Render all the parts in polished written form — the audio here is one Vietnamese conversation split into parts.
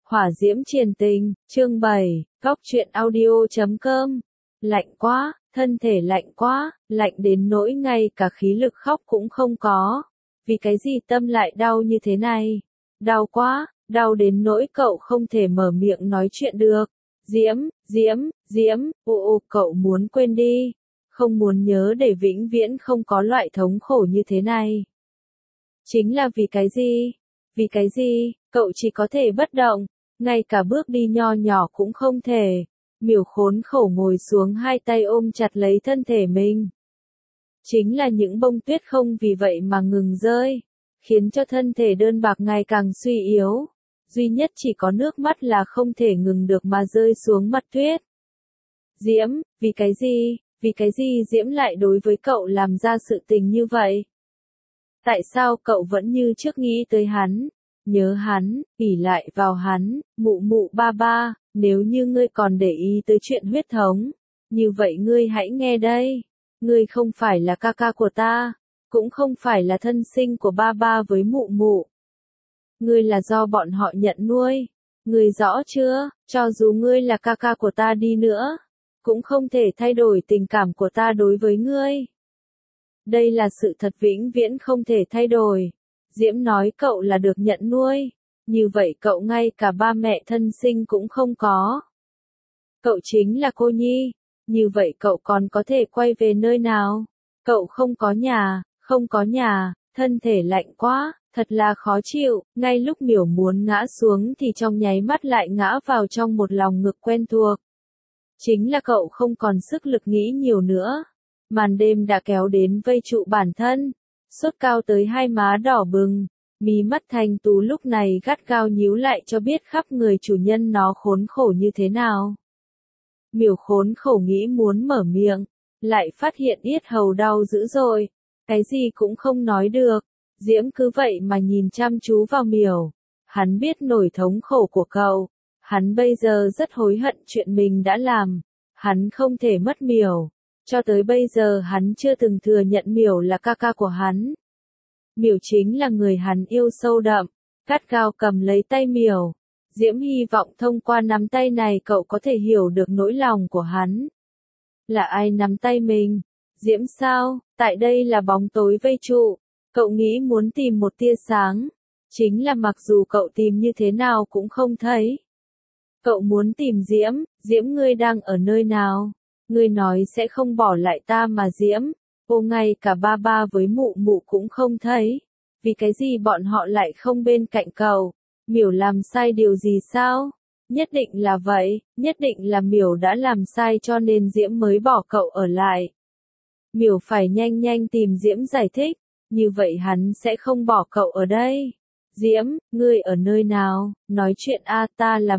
Hỏa diễm triền tình, chương 7, góc truyện audio.com. Lạnh quá, thân thể lạnh quá, lạnh đến nỗi ngay cả khí lực khóc cũng không có. Vì cái gì tâm lại đau như thế này? Đau quá, đau đến nỗi cậu không thể mở miệng nói chuyện được. Diễm, cậu muốn quên đi. Không muốn nhớ để vĩnh viễn không có loại thống khổ như thế này. Chính là vì cái gì? Vì cái gì, cậu chỉ có thể bất động, ngay cả bước đi nho nhỏ cũng không thể. Miểu khốn khổ ngồi xuống, hai tay ôm chặt lấy thân thể mình. Chính là những bông tuyết không vì vậy mà ngừng rơi, khiến cho thân thể đơn bạc ngày càng suy yếu. Duy nhất chỉ có nước mắt là không thể ngừng được mà rơi xuống mặt tuyết. Diễm, vì cái gì Diễm lại đối với cậu làm ra sự tình như vậy? Tại sao cậu vẫn như trước nghĩ tới hắn, nhớ hắn, ỷ lại vào hắn, mụ ba, nếu như ngươi còn để ý tới chuyện huyết thống, như vậy ngươi hãy nghe đây, ngươi không phải là ca ca của ta, cũng không phải là thân sinh của ba với mụ. Ngươi là do bọn họ nhận nuôi, ngươi rõ chưa, cho dù ngươi là ca ca của ta đi nữa, cũng không thể thay đổi tình cảm của ta đối với ngươi. Đây là sự thật vĩnh viễn không thể thay đổi. Diễm nói cậu là được nhận nuôi, như vậy cậu ngay cả ba mẹ thân sinh cũng không có. Cậu chính là cô nhi, như vậy cậu còn có thể quay về nơi nào? Cậu không có nhà, thân thể lạnh quá, thật là khó chịu, ngay lúc Miểu muốn ngã xuống thì trong nháy mắt lại ngã vào trong một lòng ngực quen thuộc. Chính là cậu không còn sức lực nghĩ nhiều nữa. Màn đêm đã kéo đến vây trụ bản thân, sốt cao tới hai má đỏ bừng, mí mắt thanh tú lúc này gắt gao nhíu lại cho biết khắp người chủ nhân nó khốn khổ như thế nào. Miểu khốn khổ nghĩ muốn mở miệng, lại phát hiện yết hầu đau dữ dội, cái gì cũng không nói được. Diễm cứ vậy mà nhìn chăm chú vào Miểu, hắn biết nỗi thống khổ của cậu, hắn bây giờ rất hối hận chuyện mình đã làm, hắn không thể mất Miểu. Cho tới bây giờ hắn chưa từng thừa nhận Miểu là ca ca của hắn. Miểu chính là người hắn yêu sâu đậm, gắt gao cầm lấy tay Miểu. Diễm hy vọng thông qua nắm tay này cậu có thể hiểu được nỗi lòng của hắn. Là ai nắm tay mình? Diễm sao? Tại đây là bóng tối vây trụ. Cậu nghĩ muốn tìm một tia sáng. Chính là mặc dù cậu tìm như thế nào cũng không thấy. Cậu muốn tìm Diễm, Diễm ngươi đang ở nơi nào? Ngươi nói sẽ không bỏ lại ta mà Diễm, ngay cả ba với mụ cũng không thấy. Vì cái gì bọn họ lại không bên cạnh cậu? Miểu làm sai điều gì sao? Nhất định là vậy, nhất định là Miểu đã làm sai cho nên Diễm mới bỏ cậu ở lại. Miểu phải nhanh tìm Diễm giải thích, như vậy hắn sẽ không bỏ cậu ở đây. Diễm, ngươi ở nơi nào? Nói chuyện a, ta là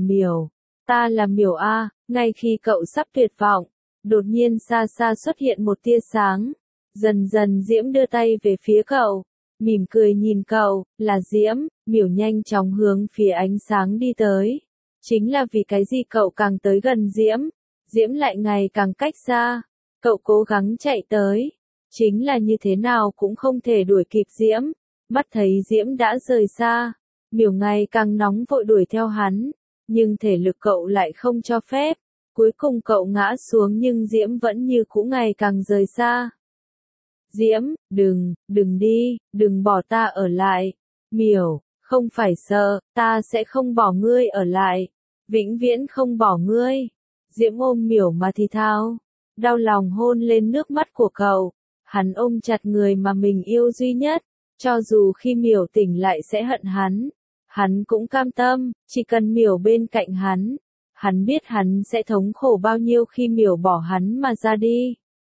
Miểu a. Ngay khi cậu sắp tuyệt vọng, đột nhiên xa xuất hiện một tia sáng. Dần Diễm đưa tay về phía cậu, mỉm cười nhìn cậu, là Diễm. Miểu nhanh chóng hướng phía ánh sáng đi tới. Chính là vì cái gì cậu càng tới gần Diễm, Diễm lại ngày càng cách xa. Cậu cố gắng chạy tới, chính là như thế nào cũng không thể đuổi kịp Diễm. Mắt thấy Diễm đã rời xa, Miểu ngày càng nóng vội đuổi theo hắn, nhưng thể lực cậu lại không cho phép. Cuối cùng cậu ngã xuống nhưng Diễm vẫn như cũ ngày càng rời xa. Diễm, đừng đi, đừng bỏ ta ở lại. Miểu, không phải sợ, ta sẽ không bỏ ngươi ở lại. Vĩnh viễn không bỏ ngươi. Diễm ôm Miểu mà thì thào, đau lòng hôn lên nước mắt của cậu. Hắn ôm chặt người mà mình yêu duy nhất, cho dù khi Miểu tỉnh lại sẽ hận hắn. Hắn cũng cam tâm, chỉ cần Miểu bên cạnh hắn. Hắn biết hắn sẽ thống khổ bao nhiêu khi Miểu bỏ hắn mà ra đi.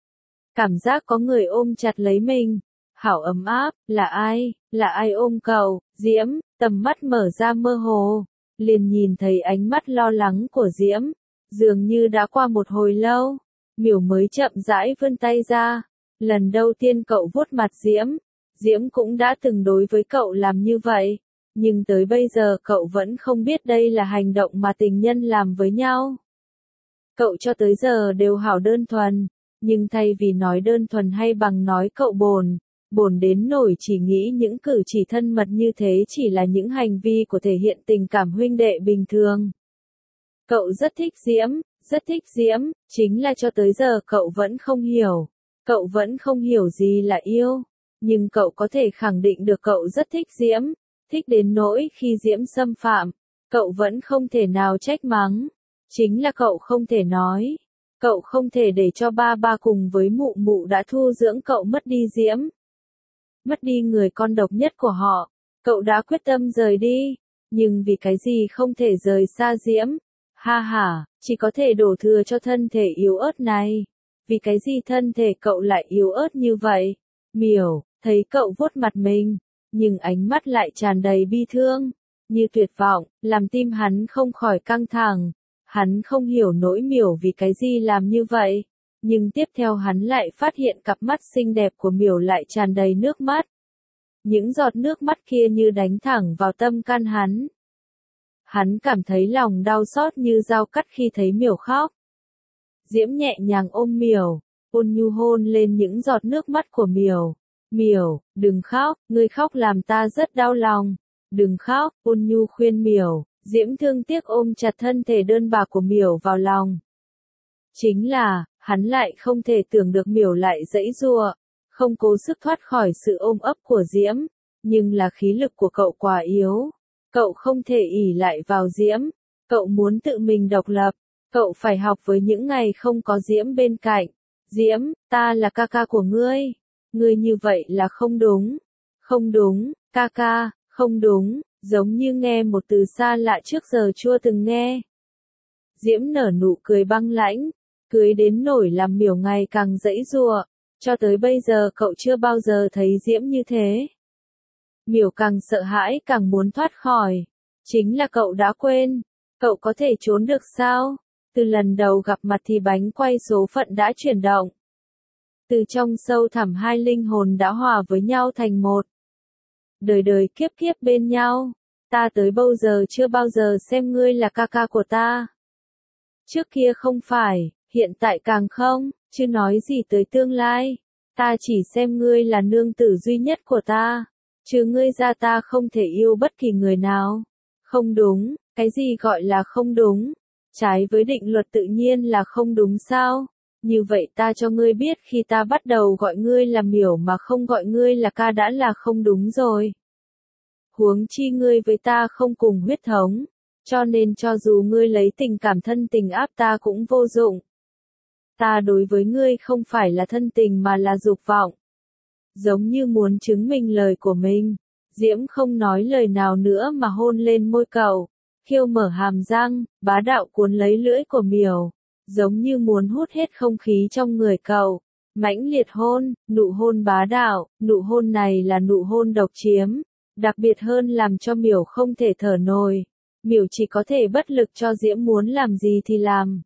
Cảm giác có người ôm chặt lấy mình, hảo ấm áp, là ai ôm cậu? Diễm, tầm mắt mở ra mơ hồ, liền nhìn thấy ánh mắt lo lắng của Diễm, dường như đã qua một hồi lâu, Miểu mới chậm rãi vươn tay ra, lần đầu tiên cậu vuốt mặt Diễm, Diễm cũng đã từng đối với cậu làm như vậy. Nhưng tới bây giờ cậu vẫn không biết đây là hành động mà tình nhân làm với nhau. Cậu cho tới giờ đều hảo đơn thuần, nhưng thay vì nói đơn thuần hay bằng nói cậu bồn, Bổn đến nổi chỉ nghĩ những cử chỉ thân mật như thế chỉ là những hành vi của thể hiện tình cảm huynh đệ bình thường. Cậu rất thích Diễm, chính là cho tới giờ cậu vẫn không hiểu. Cậu vẫn không hiểu gì là yêu. Nhưng cậu có thể khẳng định được cậu rất thích Diễm. Thích đến nỗi khi Diễm xâm phạm, cậu vẫn không thể nào trách mắng. Chính là cậu không thể nói. Cậu không thể để cho ba ba cùng với mụ mụ đã thu dưỡng cậu mất đi Diễm. Mất đi người con độc nhất của họ. Cậu đã quyết tâm rời đi. Nhưng vì cái gì không thể rời xa Diễm? Ha ha, chỉ có thể đổ thừa cho thân thể yếu ớt này. Vì cái gì thân thể cậu lại yếu ớt như vậy? Miểu, thấy cậu vuốt mặt mình, nhưng ánh mắt lại tràn đầy bi thương, như tuyệt vọng, làm tim hắn không khỏi căng thẳng. Hắn không hiểu nỗi Miểu vì cái gì làm như vậy. Nhưng tiếp theo hắn lại phát hiện cặp mắt xinh đẹp của Miểu lại tràn đầy nước mắt. Những giọt nước mắt kia như đánh thẳng vào tâm can hắn. Hắn cảm thấy lòng đau xót như dao cắt khi thấy Miểu khóc. Diễm nhẹ nhàng ôm Miểu, ôn nhu hôn lên những giọt nước mắt của Miểu. Miểu, đừng khóc, ngươi khóc làm ta rất đau lòng. Đừng khóc, ôn nhu khuyên Miểu. Diễm thương tiếc ôm chặt thân thể đơn bạc của Miểu vào lòng. Chính là, hắn lại không thể tưởng được Miểu lại giãy giụa, không cố sức thoát khỏi sự ôm ấp của Diễm. Nhưng là khí lực của cậu quá yếu. Cậu không thể ỷ lại vào Diễm. Cậu muốn tự mình độc lập. Cậu phải học với những ngày không có Diễm bên cạnh. Diễm, ta là ca ca của ngươi. Ngươi như vậy là không đúng. Không đúng, ca ca, không đúng, giống như nghe một từ xa lạ trước giờ chưa từng nghe. Diễm nở nụ cười băng lãnh, cười đến nổi làm Miểu ngày càng giãy giụa. Cho tới bây giờ cậu chưa bao giờ thấy Diễm như thế. Miểu càng sợ hãi càng muốn thoát khỏi. Chính là cậu đã quên. Cậu có thể trốn được sao? Từ lần đầu gặp mặt thì bánh quay số phận đã chuyển động. Từ trong sâu thẳm hai linh hồn đã hòa với nhau thành một. Đời đời kiếp kiếp bên nhau. Ta tới bao giờ chưa bao giờ xem ngươi là ca ca của ta. Trước kia không phải, hiện tại càng không, chứ nói gì tới tương lai. Ta chỉ xem ngươi là nương tử duy nhất của ta. Chứ ngươi ra ta không thể yêu bất kỳ người nào. Không đúng, cái gì gọi là không đúng? Trái với định luật tự nhiên là không đúng sao? Như vậy ta cho ngươi biết khi ta bắt đầu gọi ngươi là Miểu mà không gọi ngươi là ca đã là không đúng rồi. Huống chi ngươi với ta không cùng huyết thống, cho nên cho dù ngươi lấy tình cảm thân tình áp ta cũng vô dụng. Ta đối với ngươi không phải là thân tình mà là dục vọng. Giống như muốn chứng minh lời của mình, Diễm không nói lời nào nữa mà hôn lên môi cậu, khiêu mở hàm răng, bá đạo cuốn lấy lưỡi của Miểu, giống như muốn hút hết không khí trong người cậu. Mãnh liệt hôn, nụ hôn bá đạo, nụ hôn này là nụ hôn độc chiếm, đặc biệt hơn làm cho Miểu không thể thở nổi. Miểu chỉ có thể bất lực cho Diễm muốn làm gì thì làm.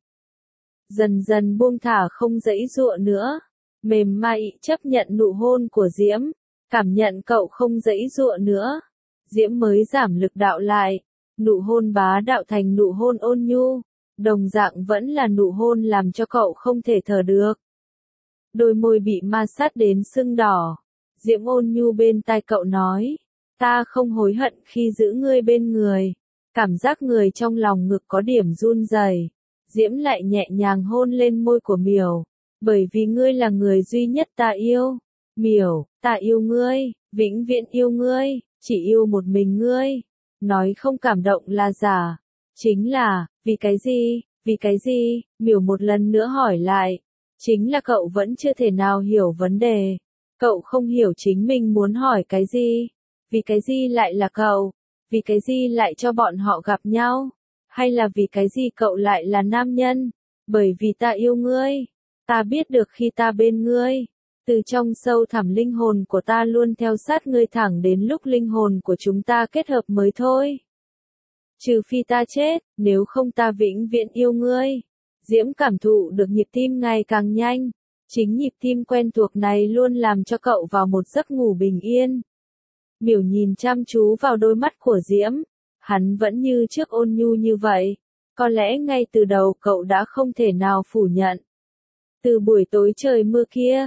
Dần dần buông thả không giãy giụa nữa. Mềm mại chấp nhận nụ hôn của Diễm, cảm nhận cậu không giãy giụa nữa. Diễm mới giảm lực đạo lại, nụ hôn bá đạo thành nụ hôn ôn nhu, đồng dạng vẫn là nụ hôn làm cho cậu không thể thở được. Đôi môi bị ma sát đến sưng đỏ, Diễm ôn nhu bên tai cậu nói, ta không hối hận khi giữ ngươi bên người. Cảm giác người trong lòng ngực có điểm run rẩy. Diễm lại nhẹ nhàng hôn lên môi của Miểu. Bởi vì ngươi là người duy nhất ta yêu. Miểu, ta yêu ngươi, vĩnh viễn yêu ngươi, chỉ yêu một mình ngươi. Nói không cảm động là giả. Chính là, vì cái gì, Miểu một lần nữa hỏi lại. Chính là cậu vẫn chưa thể nào hiểu vấn đề. Cậu không hiểu chính mình muốn hỏi cái gì. Vì cái gì lại là cậu? Vì cái gì lại cho bọn họ gặp nhau? Hay là vì cái gì cậu lại là nam nhân? Bởi vì ta yêu ngươi. Ta biết được khi ta bên ngươi, từ trong sâu thẳm linh hồn của ta luôn theo sát ngươi thẳng đến lúc linh hồn của chúng ta kết hợp mới thôi. Trừ phi ta chết, nếu không ta vĩnh viễn yêu ngươi. Diễm cảm thụ được nhịp tim ngày càng nhanh. Chính nhịp tim quen thuộc này luôn làm cho cậu vào một giấc ngủ bình yên. Miểu nhìn chăm chú vào đôi mắt của Diễm. Hắn vẫn như trước ôn nhu như vậy. Có lẽ ngay từ đầu cậu đã không thể nào phủ nhận. Từ buổi tối trời mưa kia,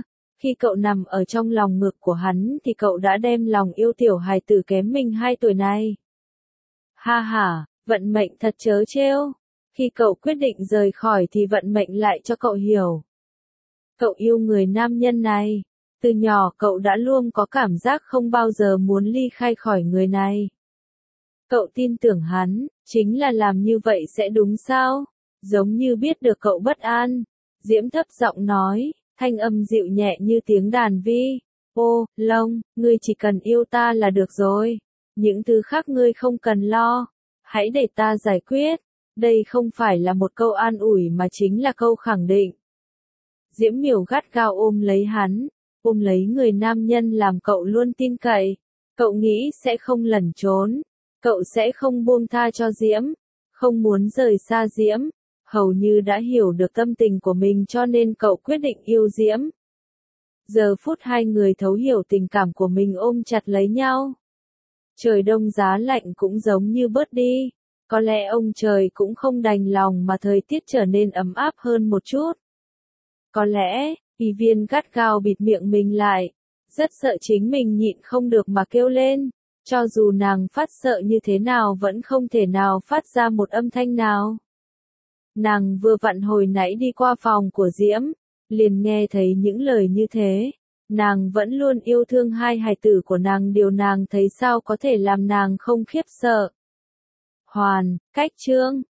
Khi cậu nằm ở trong lòng ngực của hắn thì cậu đã đem lòng yêu tiểu hài tử kém mình 2 tuổi này. Ha ha, vận mệnh thật trớ trêu. Khi cậu quyết định rời khỏi thì vận mệnh lại cho cậu hiểu. Cậu yêu người nam nhân này. Từ nhỏ cậu đã luôn có cảm giác không bao giờ muốn ly khai khỏi người này. Cậu tin tưởng hắn, chính là làm như vậy sẽ đúng sao? Giống như biết được cậu bất an. Diễm thấp giọng nói, thanh âm dịu nhẹ như tiếng đàn vi. Ô, Long, ngươi chỉ cần yêu ta là được rồi. Những thứ khác ngươi không cần lo. Hãy để ta giải quyết. Đây không phải là một câu an ủi mà chính là câu khẳng định. Diễm Miểu gắt gao ôm lấy hắn, ôm lấy người nam nhân làm cậu luôn tin cậy. Cậu nghĩ sẽ không lẩn trốn. Cậu sẽ không buông tha cho Diễm. Không muốn rời xa Diễm. Hầu như đã hiểu được tâm tình của mình cho nên cậu quyết định yêu Diễm. Giờ phút hai người thấu hiểu tình cảm của mình ôm chặt lấy nhau. Trời đông giá lạnh cũng giống như bớt đi. Có lẽ ông trời cũng không đành lòng mà thời tiết trở nên ấm áp hơn một chút. Có lẽ, Y Viên gắt gao bịt miệng mình lại. Rất sợ chính mình nhịn không được mà kêu lên. Cho dù nàng phát sợ như thế nào vẫn không thể nào phát ra một âm thanh nào. Nàng vừa vặn hồi nãy đi qua phòng của Diễm, liền nghe thấy những lời như thế. Nàng vẫn luôn yêu thương hai hài tử của nàng, điều nàng thấy sao có thể làm nàng không khiếp sợ. Hoàn, cách chương.